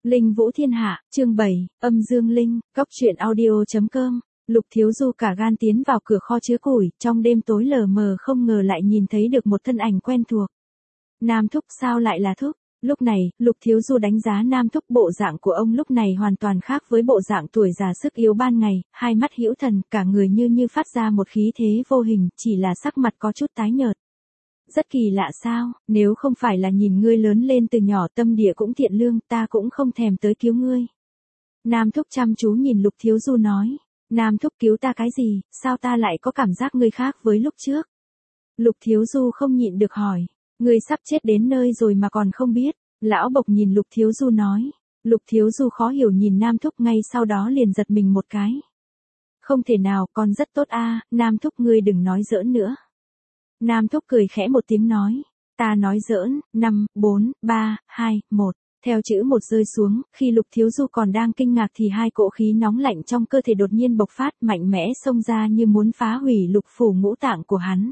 Linh Vũ Thiên Hạ, chương 7, âm dương linh, góc truyện audio.com. Lục Thiếu Du cả gan tiến vào cửa kho chứa củi, trong đêm tối lờ mờ không ngờ lại nhìn thấy được một thân ảnh quen thuộc. Nam Thúc, sao lại là Thúc? Lúc này, Lục Thiếu Du đánh giá Nam Thúc, bộ dạng của ông lúc này hoàn toàn khác với bộ dạng tuổi già sức yếu ban ngày, hai mắt hữu thần, cả người như phát ra một khí thế vô hình, chỉ là sắc mặt có chút tái nhợt. Rất kỳ lạ sao, nếu không phải là nhìn ngươi lớn lên từ nhỏ tâm địa cũng thiện lương, ta cũng không thèm tới cứu ngươi. Nam Thúc chăm chú nhìn Lục Thiếu Du nói, Nam Thúc cứu ta cái gì, sao ta lại có cảm giác ngươi khác với lúc trước? Lục Thiếu Du không nhịn được hỏi, ngươi sắp chết đến nơi rồi mà còn không biết. Lão Bộc nhìn Lục Thiếu Du nói, Lục Thiếu Du khó hiểu nhìn Nam Thúc, ngay sau đó liền giật mình một cái. Không thể nào, con rất tốt a, Nam Thúc ngươi đừng nói giỡn nữa. Nam Thúc cười khẽ một tiếng nói, ta nói giỡn, 5, 4, 3, 2, 1. Theo chữ một rơi xuống, khi Lục Thiếu Du còn đang kinh ngạc thì hai cỗ khí nóng lạnh trong cơ thể đột nhiên bộc phát, mạnh mẽ xông ra như muốn phá hủy lục phủ ngũ tạng của hắn.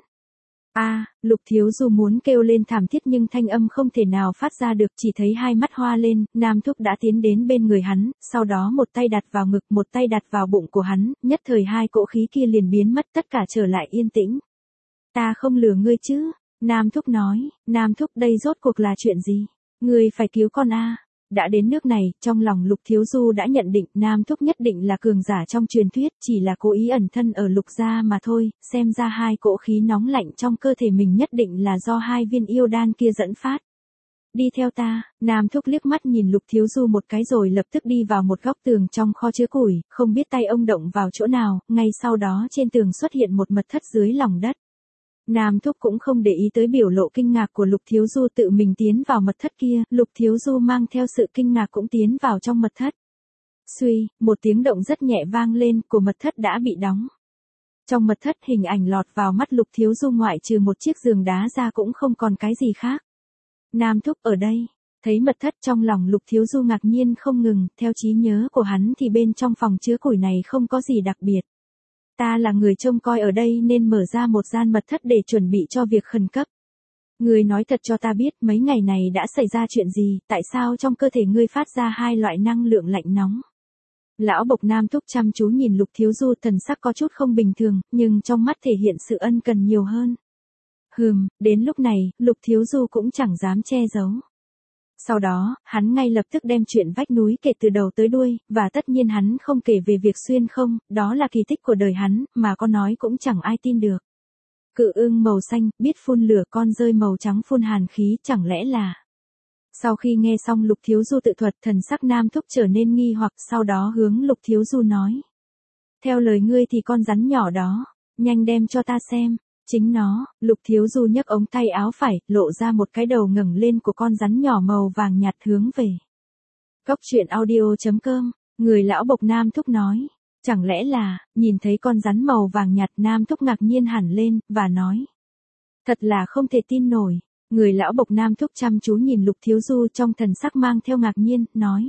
Lục Thiếu Du muốn kêu lên thảm thiết nhưng thanh âm không thể nào phát ra được, chỉ thấy hai mắt hoa lên, Nam Thúc đã tiến đến bên người hắn, sau đó một tay đặt vào ngực, một tay đặt vào bụng của hắn, nhất thời hai cỗ khí kia liền biến mất, tất cả trở lại yên tĩnh. Ta không lừa ngươi chứ? Nam Thúc nói, Nam Thúc đây rốt cuộc là chuyện gì? Ngươi phải cứu con a. Đã đến nước này, trong lòng Lục Thiếu Du đã nhận định Nam Thúc nhất định là cường giả trong truyền thuyết, chỉ là cố ý ẩn thân ở Lục gia mà thôi, xem ra hai cỗ khí nóng lạnh trong cơ thể mình nhất định là do hai viên yêu đan kia dẫn phát. Đi theo ta, Nam Thúc liếc mắt nhìn Lục Thiếu Du một cái rồi lập tức đi vào một góc tường trong kho chứa củi, không biết tay ông động vào chỗ nào, ngay sau đó trên tường xuất hiện một mật thất dưới lòng đất. Nam Thúc cũng không để ý tới biểu lộ kinh ngạc của Lục Thiếu Du, tự mình tiến vào mật thất kia, Lục Thiếu Du mang theo sự kinh ngạc cũng tiến vào trong mật thất. Suy, một tiếng động rất nhẹ vang lên, của mật thất đã bị đóng. Trong mật thất hình ảnh lọt vào mắt Lục Thiếu Du ngoại trừ một chiếc giường đá ra cũng không còn cái gì khác. Nam Thúc ở đây, thấy mật thất trong lòng Lục Thiếu Du ngạc nhiên không ngừng, theo trí nhớ của hắn thì bên trong phòng chứa củi này không có gì đặc biệt. Ta là người trông coi ở đây nên mở ra một gian mật thất để chuẩn bị cho việc khẩn cấp. Ngươi nói thật cho ta biết mấy ngày này đã xảy ra chuyện gì, tại sao trong cơ thể ngươi phát ra hai loại năng lượng lạnh nóng. Lão Bộc Nam Thúc chăm chú nhìn Lục Thiếu Du, thần sắc có chút không bình thường, nhưng trong mắt thể hiện sự ân cần nhiều hơn. Đến lúc này, Lục Thiếu Du cũng chẳng dám che giấu. Sau đó, hắn ngay lập tức đem chuyện vách núi kể từ đầu tới đuôi, và tất nhiên hắn không kể về việc xuyên không, đó là kỳ tích của đời hắn, mà có nói cũng chẳng ai tin được. Cự ưng màu xanh, biết phun lửa, con rơi màu trắng phun hàn khí, chẳng lẽ là... Sau khi nghe xong Lục Thiếu Du tự thuật, thần sắc Nam Thúc trở nên nghi hoặc, sau đó hướng Lục Thiếu Du nói. Theo lời ngươi thì con rắn nhỏ đó, nhanh đem cho ta xem. Chính nó, Lục Thiếu Du nhấc ống tay áo phải, lộ ra một cái đầu ngẩng lên của con rắn nhỏ màu vàng nhạt hướng về. Góc truyện audio.com, người lão Bộc Nam Thúc nói, chẳng lẽ là, nhìn thấy con rắn màu vàng nhạt, Nam Thúc ngạc nhiên hẳn lên, và nói. Thật là không thể tin nổi, người lão Bộc Nam Thúc chăm chú nhìn Lục Thiếu Du trong thần sắc mang theo ngạc nhiên, nói.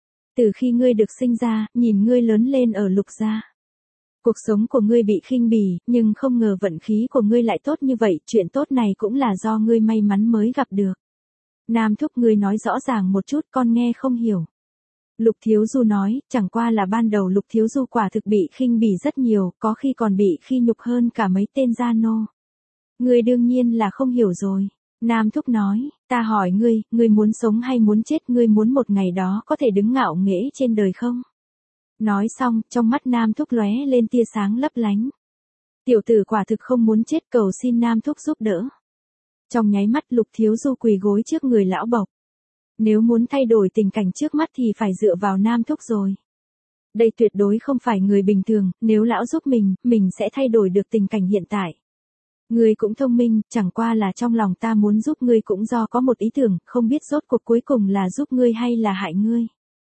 Từ khi ngươi được sinh ra, nhìn ngươi lớn lên ở Lục gia. Cuộc sống của ngươi bị khinh bỉ, nhưng không ngờ vận khí của ngươi lại tốt như vậy, chuyện tốt này cũng là do ngươi may mắn mới gặp được. Nam Thúc, ngươi nói rõ ràng một chút, con nghe không hiểu. Lục Thiếu Du nói, chẳng qua là ban đầu Lục Thiếu Du quả thực bị khinh bỉ rất nhiều, có khi còn bị khi nhục hơn cả mấy tên gia nô. Ngươi đương nhiên là không hiểu rồi. Nam Thúc nói, ta hỏi ngươi muốn sống hay muốn chết, ngươi muốn một ngày đó có thể đứng ngạo nghễ trên đời không? Nói xong, trong mắt Nam Thúc lóe lên tia sáng lấp lánh. Tiểu tử quả thực không muốn chết, cầu xin Nam Thúc giúp đỡ. Trong nháy mắt Lục Thiếu Du quỳ gối trước người lão Bộc. Nếu muốn thay đổi tình cảnh trước mắt thì phải dựa vào Nam Thúc rồi. Đây tuyệt đối không phải người bình thường, nếu lão giúp mình sẽ thay đổi được tình cảnh hiện tại. Ngươi cũng thông minh, chẳng qua là trong lòng ta muốn giúp ngươi cũng do có một ý tưởng, không biết rốt cuộc cuối cùng là giúp ngươi hay là hại ngươi.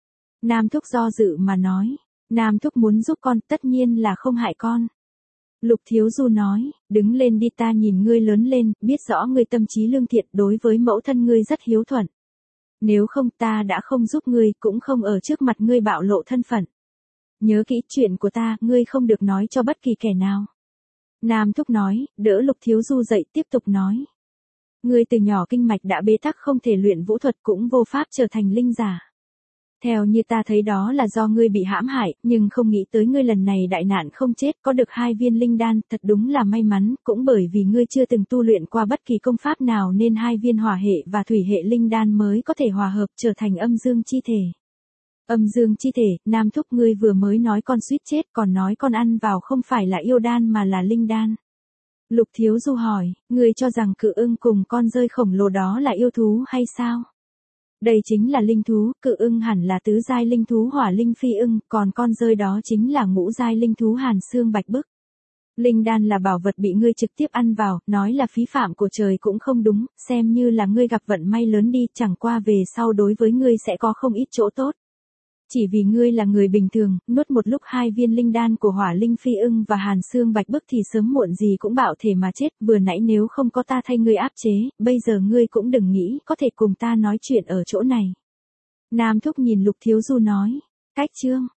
Nam Thúc do dự mà nói. Nam Thúc muốn giúp con, tất nhiên là không hại con. Lục Thiếu Du nói, đứng lên đi, ta nhìn ngươi lớn lên, biết rõ ngươi tâm trí lương thiện, đối với mẫu thân ngươi rất hiếu thuận. Nếu không ta đã không giúp ngươi, cũng không ở trước mặt ngươi bạo lộ thân phận. Nhớ kỹ chuyện của ta, ngươi không được nói cho bất kỳ kẻ nào. Nam Thúc nói, đỡ Lục Thiếu Du dậy, tiếp tục nói. Ngươi từ nhỏ kinh mạch đã bế tắc, không thể luyện vũ thuật, cũng vô pháp trở thành linh giả. Theo như ta thấy đó là do ngươi bị hãm hại, nhưng không nghĩ tới ngươi lần này đại nạn không chết, có được 2 viên linh đan, thật đúng là may mắn, cũng bởi vì ngươi chưa từng tu luyện qua bất kỳ công pháp nào nên 2 viên hỏa hệ và thủy hệ linh đan mới có thể hòa hợp trở thành âm dương chi thể. Âm dương chi thể, Nam thúc ngươi vừa mới nói con suýt chết, còn nói con ăn vào không phải là yêu đan mà là linh đan. Lục Thiếu Du hỏi, ngươi cho rằng cự ưng cùng con dơi khổng lồ đó là yêu thú hay sao? Đây chính là linh thú, cự ưng hẳn là tứ giai linh thú hỏa linh phi ưng, còn con dơi đó chính là ngũ giai linh thú hàn xương bạch bức. Linh đan là bảo vật bị ngươi trực tiếp ăn vào, nói là phí phạm của trời cũng không đúng, xem như là ngươi gặp vận may lớn đi, chẳng qua về sau đối với ngươi sẽ có không ít chỗ tốt. Chỉ vì ngươi là người bình thường, nuốt một lúc 2 viên linh đan của hỏa linh phi ưng và hàn xương bạch bức thì sớm muộn gì cũng bạo thể mà chết, vừa nãy nếu không có ta thay ngươi áp chế, bây giờ ngươi cũng đừng nghĩ có thể cùng ta nói chuyện ở chỗ này. Nam thúc nhìn Lục Thiếu Du nói, cách chương.